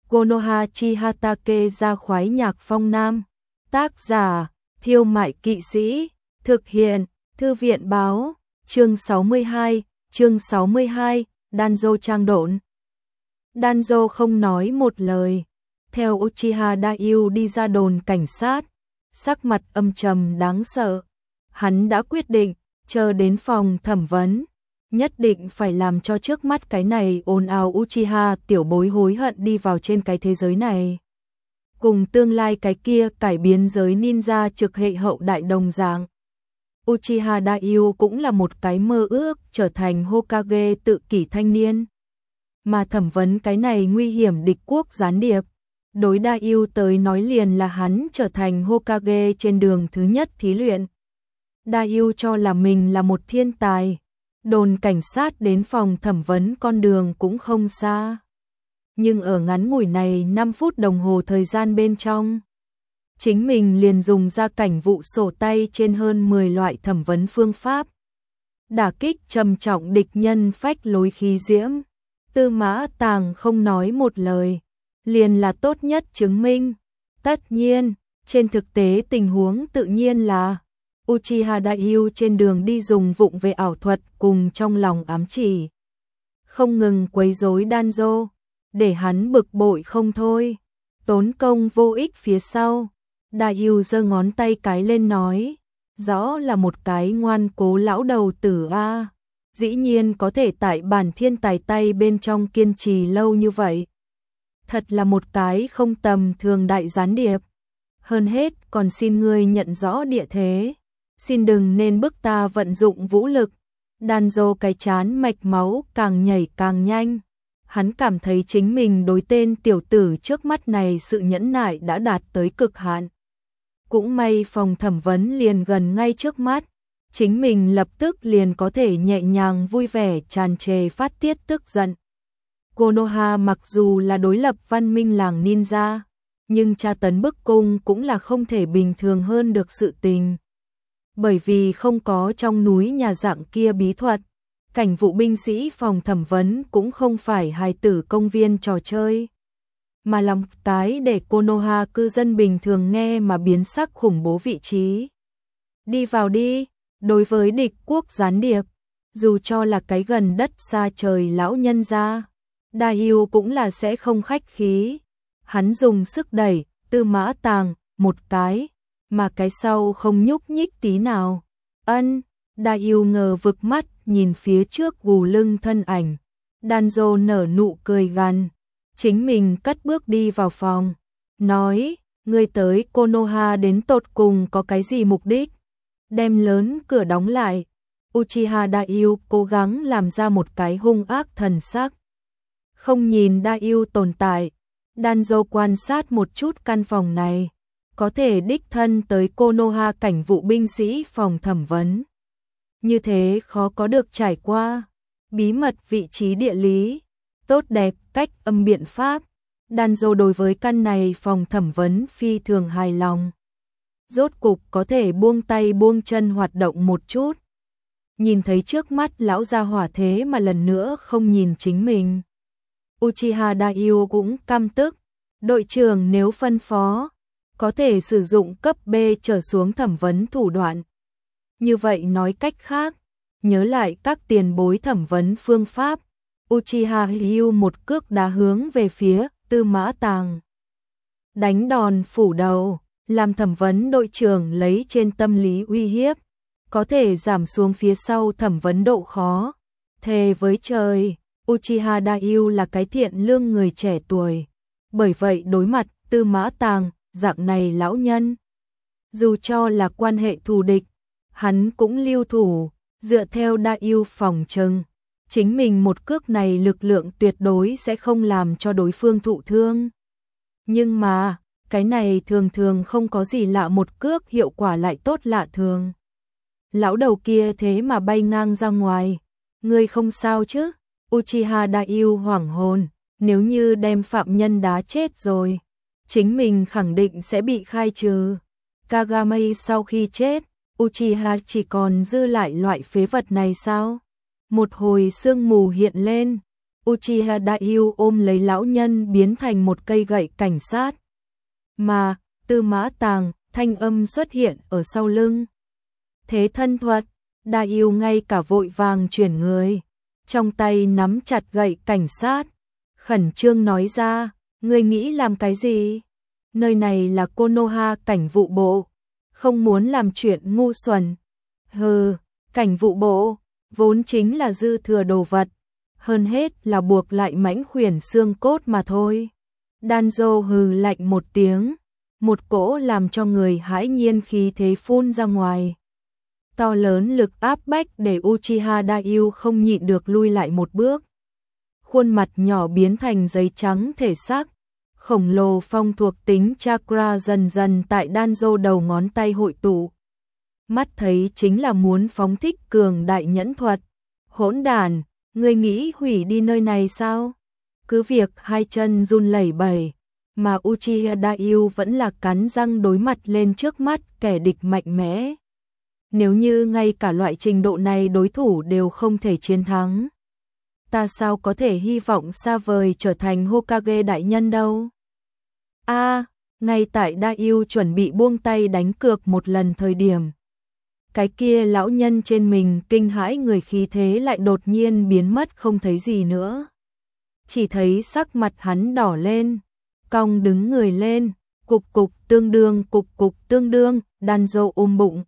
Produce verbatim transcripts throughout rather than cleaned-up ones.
Konoha Chihatake ra khoái nhạc phong nam. Tác giả, Thiêu Mại Kỵ Sĩ. Thực hiện, Thư viện báo. Chương sáu mươi hai, chương sáu mươi hai, Danzo trang độn. Danzo không nói một lời. Theo Uchiha Daioh đi ra đồn cảnh sát, sắc mặt âm trầm đáng sợ. Hắn đã quyết định, chờ đến phòng thẩm vấn, nhất định phải làm cho trước mắt cái này ồn ào Uchiha tiểu bối hối hận đi vào trên cái thế giới này. Cùng tương lai cái kia cải biến giới ninja trực hệ hậu đại đồng dạng. Uchiha Daioh cũng là một cái mơ ước trở thành Hokage tự kỷ thanh niên. Mà thẩm vấn cái này nguy hiểm địch quốc gián điệp, đối Daioh tới nói liền là hắn trở thành Hokage trên đường thứ nhất thí luyện. Daioh cho là mình là một thiên tài, đồn cảnh sát đến phòng thẩm vấn con đường cũng không xa. Nhưng ở ngắn ngủi này năm phút đồng hồ thời gian bên trong, chính mình liền dùng ra cảnh vụ sổ tay trên hơn mười loại thẩm vấn phương pháp. Đả kích trầm trọng địch nhân phách lối khí diễm. Tư Mã Tàng không nói một lời, liền là tốt nhất chứng minh. Tất nhiên, trên thực tế tình huống tự nhiên là Uchiha Daioh trên đường đi dùng vụng về ảo thuật cùng trong lòng ám chỉ, không ngừng quấy rối Danzo, để hắn bực bội không thôi. Tốn công vô ích phía sau, Daioh giơ ngón tay cái lên nói, rõ là một cái ngoan cố lão đầu tử a, dĩ nhiên có thể tại bản thiên tài tay bên trong kiên trì lâu như vậy. Thật là một cái không tầm thường đại gián điệp. Hơn hết còn xin ngươi nhận rõ địa thế, xin đừng nên bức ta vận dụng vũ lực. Danzo cái chán mạch máu càng nhảy càng nhanh. Hắn cảm thấy chính mình đối tên tiểu tử trước mắt này sự nhẫn nại đã đạt tới cực hạn. Cũng may phòng thẩm vấn liền gần ngay trước mắt, chính mình lập tức liền có thể nhẹ nhàng vui vẻ tràn trề phát tiết tức giận. Konoha mặc dù là đối lập văn minh làng ninja, nhưng tra tấn bức cung cũng là không thể bình thường hơn được sự tình. Bởi vì không có trong núi nhà dạng kia bí thuật, cảnh vụ binh sĩ phòng thẩm vấn cũng không phải hài tử công viên trò chơi, mà là một cái để Konoha cư dân bình thường nghe mà biến sắc khủng bố vị trí. Đi vào đi, đối với địch quốc gián điệp, dù cho là cái gần đất xa trời lão nhân gia, Daioh cũng là sẽ không khách khí. Hắn dùng sức đẩy Tư Mã Tàng một cái, mà cái sau không nhúc nhích tí nào. Ân, Daioh ngờ vực mắt nhìn phía trước gù lưng thân ảnh. Danzo nở nụ cười gằn, chính mình cất bước đi vào phòng, nói, ngươi tới Konoha đến tột cùng có cái gì mục đích? Đem lớn cửa đóng lại. Uchiha Daioh cố gắng làm ra một cái hung ác thần sắc. Không nhìn Daioh tồn tại, Danzo quan sát một chút căn phòng này, có thể đích thân tới Konoha cảnh vụ binh sĩ phòng thẩm vấn. Như thế khó có được trải qua. Bí mật vị trí địa lý, tốt đẹp cách âm biện pháp. Danzo đối với căn này phòng thẩm vấn phi thường hài lòng. Rốt cục có thể buông tay buông chân hoạt động một chút. Nhìn thấy trước mắt lão gia hỏa thế mà lần nữa không nhìn chính mình. Uchiha Daioh cũng căm tức. Đội trưởng nếu phân phó, có thể sử dụng cấp B trở xuống thẩm vấn thủ đoạn. Như vậy nói cách khác, nhớ lại các tiền bối thẩm vấn phương pháp. Uchiha Hyu một cước đá hướng về phía Tư Mã Tàng. Đánh đòn phủ đầu, làm thẩm vấn đội trưởng lấy trên tâm lý uy hiếp, có thể giảm xuống phía sau thẩm vấn độ khó. Thề với trời, Uchiha Daioh là cái thiện lương người trẻ tuổi. Bởi vậy đối mặt Tư Mã Tàng, dạng này lão nhân, dù cho là quan hệ thù địch, hắn cũng lưu thủ. Dựa theo Daioh phòng trừng, chính mình một cước này lực lượng tuyệt đối sẽ không làm cho đối phương thụ thương. Nhưng mà, cái này thường thường không có gì lạ, một cước hiệu quả lại tốt lạ thường. Lão đầu kia thế mà bay ngang ra ngoài. Ngươi không sao chứ? Uchiha Daioh hoảng hồn, nếu như đem phạm nhân đá chết rồi, chính mình khẳng định sẽ bị khai trừ. Kagami sau khi chết, Uchiha chỉ còn dư lại loại phế vật này sao? Một hồi sương mù hiện lên, Uchiha Daioh ôm lấy lão nhân biến thành một cây gậy cảnh sát. Mà, Tư Mã Tàng, thanh âm xuất hiện ở sau lưng. Thế thân thuật, Daioh ngay cả vội vàng chuyển người, trong tay nắm chặt gậy cảnh sát, khẩn trương nói ra, ngươi nghĩ làm cái gì? Nơi này là Konoha cảnh vụ bộ, không muốn làm chuyện ngu xuẩn. Hừ, cảnh vụ bộ, vốn chính là dư thừa đồ vật, hơn hết là buộc lại mãnh khuyển xương cốt mà thôi. Danzo hừ lạnh một tiếng, một cỗ làm cho người hãi nhiên khí thế phun ra ngoài. To lớn lực áp bách để Uchiha Daioh không nhịn được lui lại một bước. Khuôn mặt nhỏ biến thành giấy trắng thể xác, khổng lồ phong thuộc tính chakra dần dần tại Danzo đầu ngón tay hội tụ. Mắt thấy chính là muốn phóng thích cường đại nhẫn thuật. Hỗn đản, ngươi nghĩ hủy đi nơi này sao? Cứ việc hai chân run lẩy bẩy, mà Uchiha Daioh vẫn là cắn răng đối mặt lên trước mắt kẻ địch mạnh mẽ. Nếu như ngay cả loại trình độ này đối thủ đều không thể chiến thắng, ta sao có thể hy vọng xa vời trở thành Hokage đại nhân đâu. A, à, ngay tại Daioh chuẩn bị buông tay đánh cược một lần thời điểm, cái kia lão nhân trên mình kinh hãi người khí thế lại đột nhiên biến mất không thấy gì nữa. Chỉ thấy sắc mặt hắn đỏ lên, cong đứng người lên, cục cục tương đương cục cục tương đương, Danzo ôm bụng.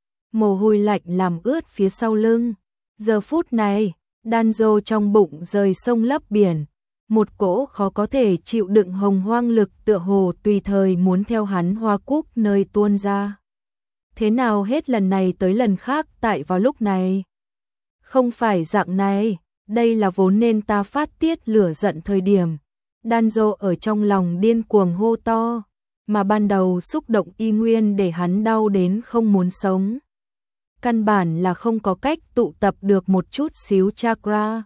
Mồ hôi lạnh làm ướt phía sau lưng. Giờ phút này, Danzo trong bụng rời sông lấp biển, một cỗ khó có thể chịu đựng hồng hoang lực tựa hồ tùy thời muốn theo hắn hoa cúc nơi tuôn ra. Thế nào hết lần này tới lần khác tại vào lúc này? Không phải dạng này, đây là vốn nên ta phát tiết lửa giận thời điểm. Danzo ở trong lòng điên cuồng hô to, mà ban đầu xúc động y nguyên để hắn đau đến không muốn sống. Căn bản là không có cách tụ tập được một chút xíu chakra.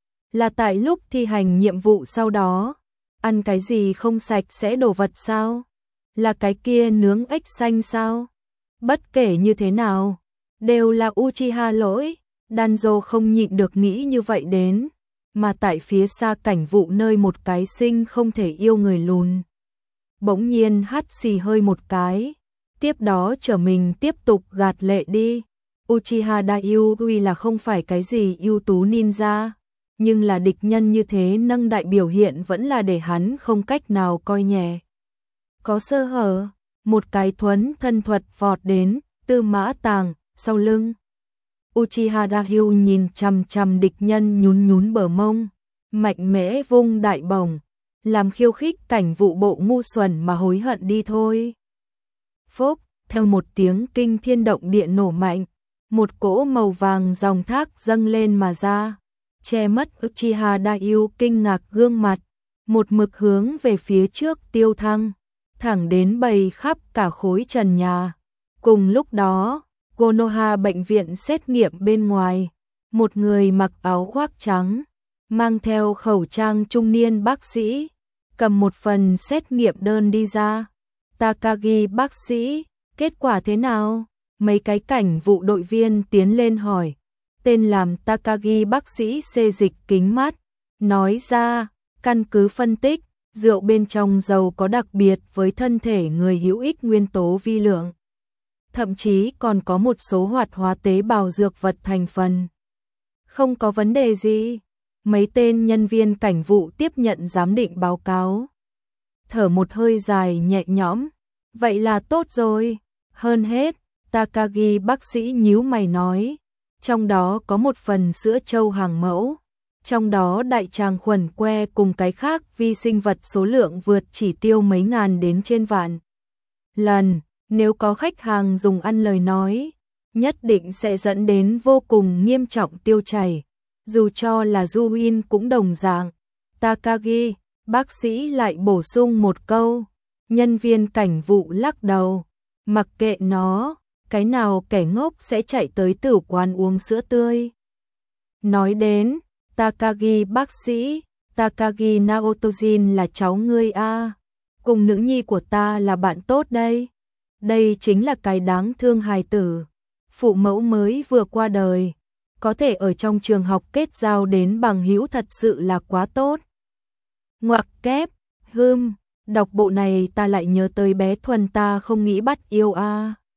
Là tại lúc thi hành nhiệm vụ sau đó, ăn cái gì không sạch sẽ đồ vật sao? Là cái kia nướng ếch xanh sao? Bất kể như thế nào, đều là Uchiha lỗi. Danzo không nhịn được nghĩ như vậy đến, mà tại phía xa cảnh vụ nơi một cái sinh không thể yêu người lùn. Bỗng nhiên hắt xì hơi một cái, tiếp đó trở mình tiếp tục gạt lệ đi. Uchiha Daioh tuy là không phải cái gì ưu tú ninja, nhưng là địch nhân như thế nâng đại biểu hiện vẫn là để hắn không cách nào coi nhẹ. Có sơ hở, một cái thuấn thân thuật vọt đến, Tư Mã Tàng, sau lưng. Uchiha Daioh nhìn chằm chằm địch nhân nhún nhún bờ mông, mạnh mẽ vung đại bổng, làm khiêu khích cảnh vụ bộ ngu xuẩn mà hối hận đi thôi. Phốc, theo một tiếng kinh thiên động địa nổ mạnh, một cỗ màu vàng dòng thác dâng lên mà ra, che mất Uchiha Daioh kinh ngạc gương mặt, một mực hướng về phía trước tiêu thăng, thẳng đến bầy khắp cả khối trần nhà. Cùng lúc đó, Konoha bệnh viện xét nghiệm bên ngoài, một người mặc áo khoác trắng, mang theo khẩu trang trung niên bác sĩ, cầm một phần xét nghiệm đơn đi ra. Takagi bác sĩ, kết quả thế nào? Mấy cái cảnh vụ đội viên tiến lên hỏi. Tên làm Takagi bác sĩ xê dịch kính mắt, nói ra, căn cứ phân tích, rượu bên trong dầu có đặc biệt với thân thể người hữu ích nguyên tố vi lượng. Thậm chí còn có một số hoạt hóa tế bào dược vật thành phần. Không có vấn đề gì. Mấy tên nhân viên cảnh vụ tiếp nhận giám định báo cáo. Thở một hơi dài nhẹ nhõm. Vậy là tốt rồi. Hơn hết, Takagi bác sĩ nhíu mày nói. Trong đó có một phần sữa trâu hàng mẫu. Trong đó đại tràng khuẩn que cùng cái khác vi sinh vật số lượng vượt chỉ tiêu mấy ngàn đến trên vạn lần. Nếu có khách hàng dùng ăn lời nói, nhất định sẽ dẫn đến vô cùng nghiêm trọng tiêu chảy. Dù cho là Juin cũng đồng dạng. Takagi, bác sĩ lại bổ sung một câu. Nhân viên cảnh vụ lắc đầu. Mặc kệ nó, cái nào kẻ ngốc sẽ chạy tới tử quán uống sữa tươi. Nói đến, Takagi bác sĩ, Takagi Naotojin là cháu ngươi a, cùng nữ nhi của ta là bạn tốt đây. Đây chính là cái đáng thương hài tử. Phụ mẫu mới vừa qua đời, có thể ở trong trường học kết giao đến bằng hữu thật sự là quá tốt. Ngoặc kép, hưm, đọc bộ này ta lại nhớ tới bé Thuần ta không nghĩ bắt yêu a. À.